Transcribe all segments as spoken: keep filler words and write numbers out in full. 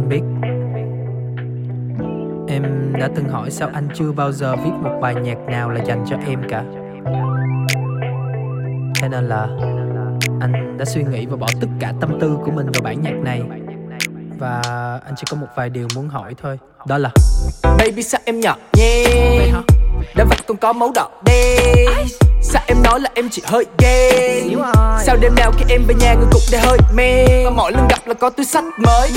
Anh biết em đã từng hỏi sao anh chưa bao giờ viết một bài nhạc nào là dành cho em cả. Thế nên là anh đã suy nghĩ và bỏ tất cả tâm tư của mình vào bản nhạc này. Và anh chỉ có một vài điều muốn hỏi thôi. Đó là Baby sao em nhỏ nhen, đã vậy còn có máu đỏ đen. Sao em nói là em chỉ hơi ghen? Sao đêm nào khi em về nhà người cũng để hơi men, và mỗi lần gặp là có túi xách mới.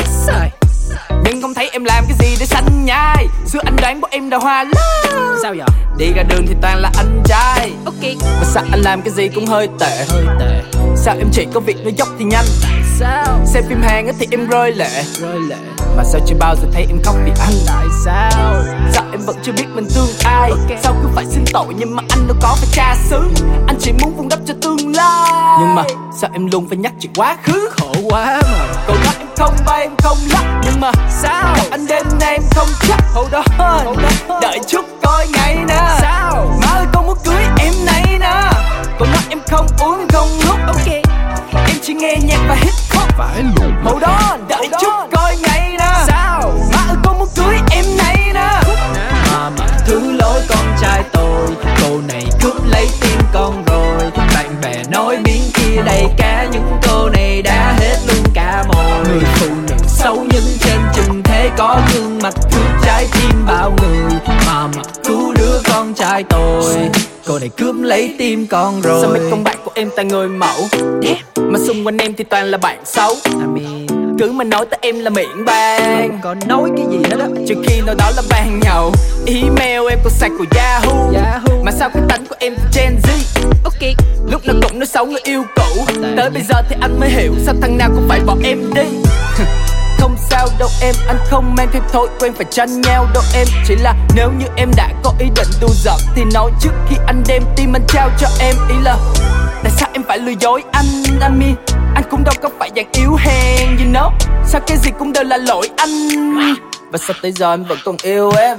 Nhưng không thấy em làm cái gì để xanh nhai. Xưa anh đoán bọn em đào hoa lắm. sao vậy? Đi ra đường thì toàn là anh trai. Ok. Và sao anh làm cái gì cũng hơi tệ. Hơi tệ. Sao em chỉ có việc nói dốc thì nhanh. Tại sao? Xem phim Hàn thì em rơi lệ. Rơi lệ. Mà sao chưa bao giờ thấy em khóc vì anh. Tại sao? Sao em vẫn chưa biết mình thương ai. Okay. Sao cứ phải xin tội nhưng mà anh đâu có phải cha xứ. Anh chỉ muốn vun đắp cho tương lai. Nhưng mà sao em luôn phải nhắc chuyện quá khứ. Khổ quá mà. Cậu nói em không bay em không lắc. Nhưng mà sao anh đêm nay em không chắc. Hold on, đợi chút coi ngày nè. Sao? Má ơi con muốn cưới em này nè. Cậu nói em không uống em không hút. Ok. Em chỉ nghe nhạc và hip hop. Phải luôn. Hold on, đợi chút coi ngày nè. Sao? Má ơi con muốn cưới em này nè. Mà mà thứ lỗi con trai tôi, cô này cướp lấy tim con rồi. Bạn bè nói biến kia đầy cá, những cô này đã hết luôn cả mồi. Người phụ nữ xấu nhưng trên chừng thế có gương mặt cướp trái tim bao người. Mà mà cứu đứa con trai tôi, cô này cướp lấy tim con rồi. Sao mấy con bạn của em toàn người mẫu, mà xung quanh em thì toàn là bạn xấu. I mean, cứ mà nói tới em là miệng vàng, không có nói cái gì hết á. trừ khi nào đó là bàn nhậu. Email em còn sạch của Yahoo. Yahoo. Mà sao cái tánh của em Gen Z. Ok. Lúc nào cũng nói xấu người yêu cũ. Tệ Tới nhỉ. bây giờ thì anh mới hiểu sao thằng nào cũng phải bỏ em đi. Không sao đâu em, anh không mang thêm thói quen phải tranh nhau đâu em. Chỉ là nếu như em đã có ý định đùa giỡn thì nói trước khi anh đem tim anh trao cho em. Ý là tại sao em phải lừa dối anh, I mean, anh cũng đâu có phải dạng yếu hèn, you know. Sao cái gì cũng đều là lỗi anh. Và sao tới giờ em vẫn còn yêu em.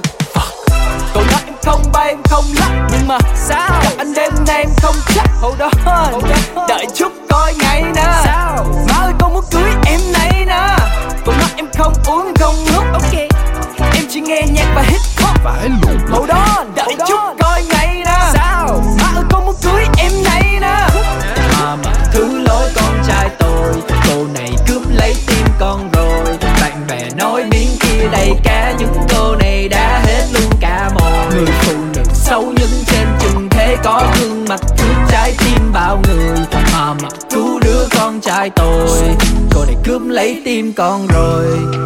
Cậu nói em không bay em không lắc. Nhưng mà sao anh đêm nay em không chắc. Hold on, đợi chút coi ngày nè. Sao? Má ơi con muốn cưới em này nè. Cậu nói em không uống em không hút. Ok. Em chỉ nghe nhạc và hip hop. Phải luôn. Hold on, đợi chút coi ngày nè. Sao? Má ơi con muốn cưới em này nè. Mà mà thứ lỗi con trai tôi, cô này cướp lấy tim con rồi. Bạn bè nói biến kia đầy cá, những cô này đã hết luôn cả mồi. Người phụ nữ xấu nhưng trên chừng thế có gương mặt cướp trái tim bao người. Mà mà cứu đứa con trai tôi, cô này cướp lấy tim con rồi.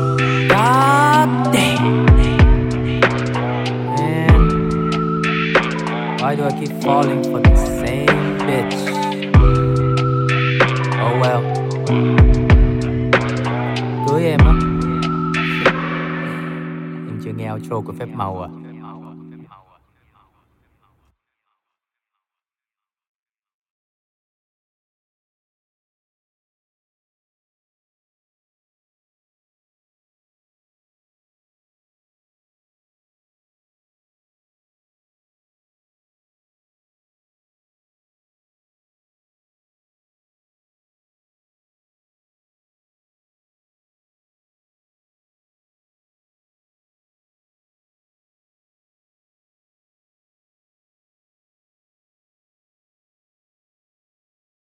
God damn. Man, why do I keep falling for the same bitch? Oh well. Cưới em á. Em chưa nghe outro của Phép Màu à?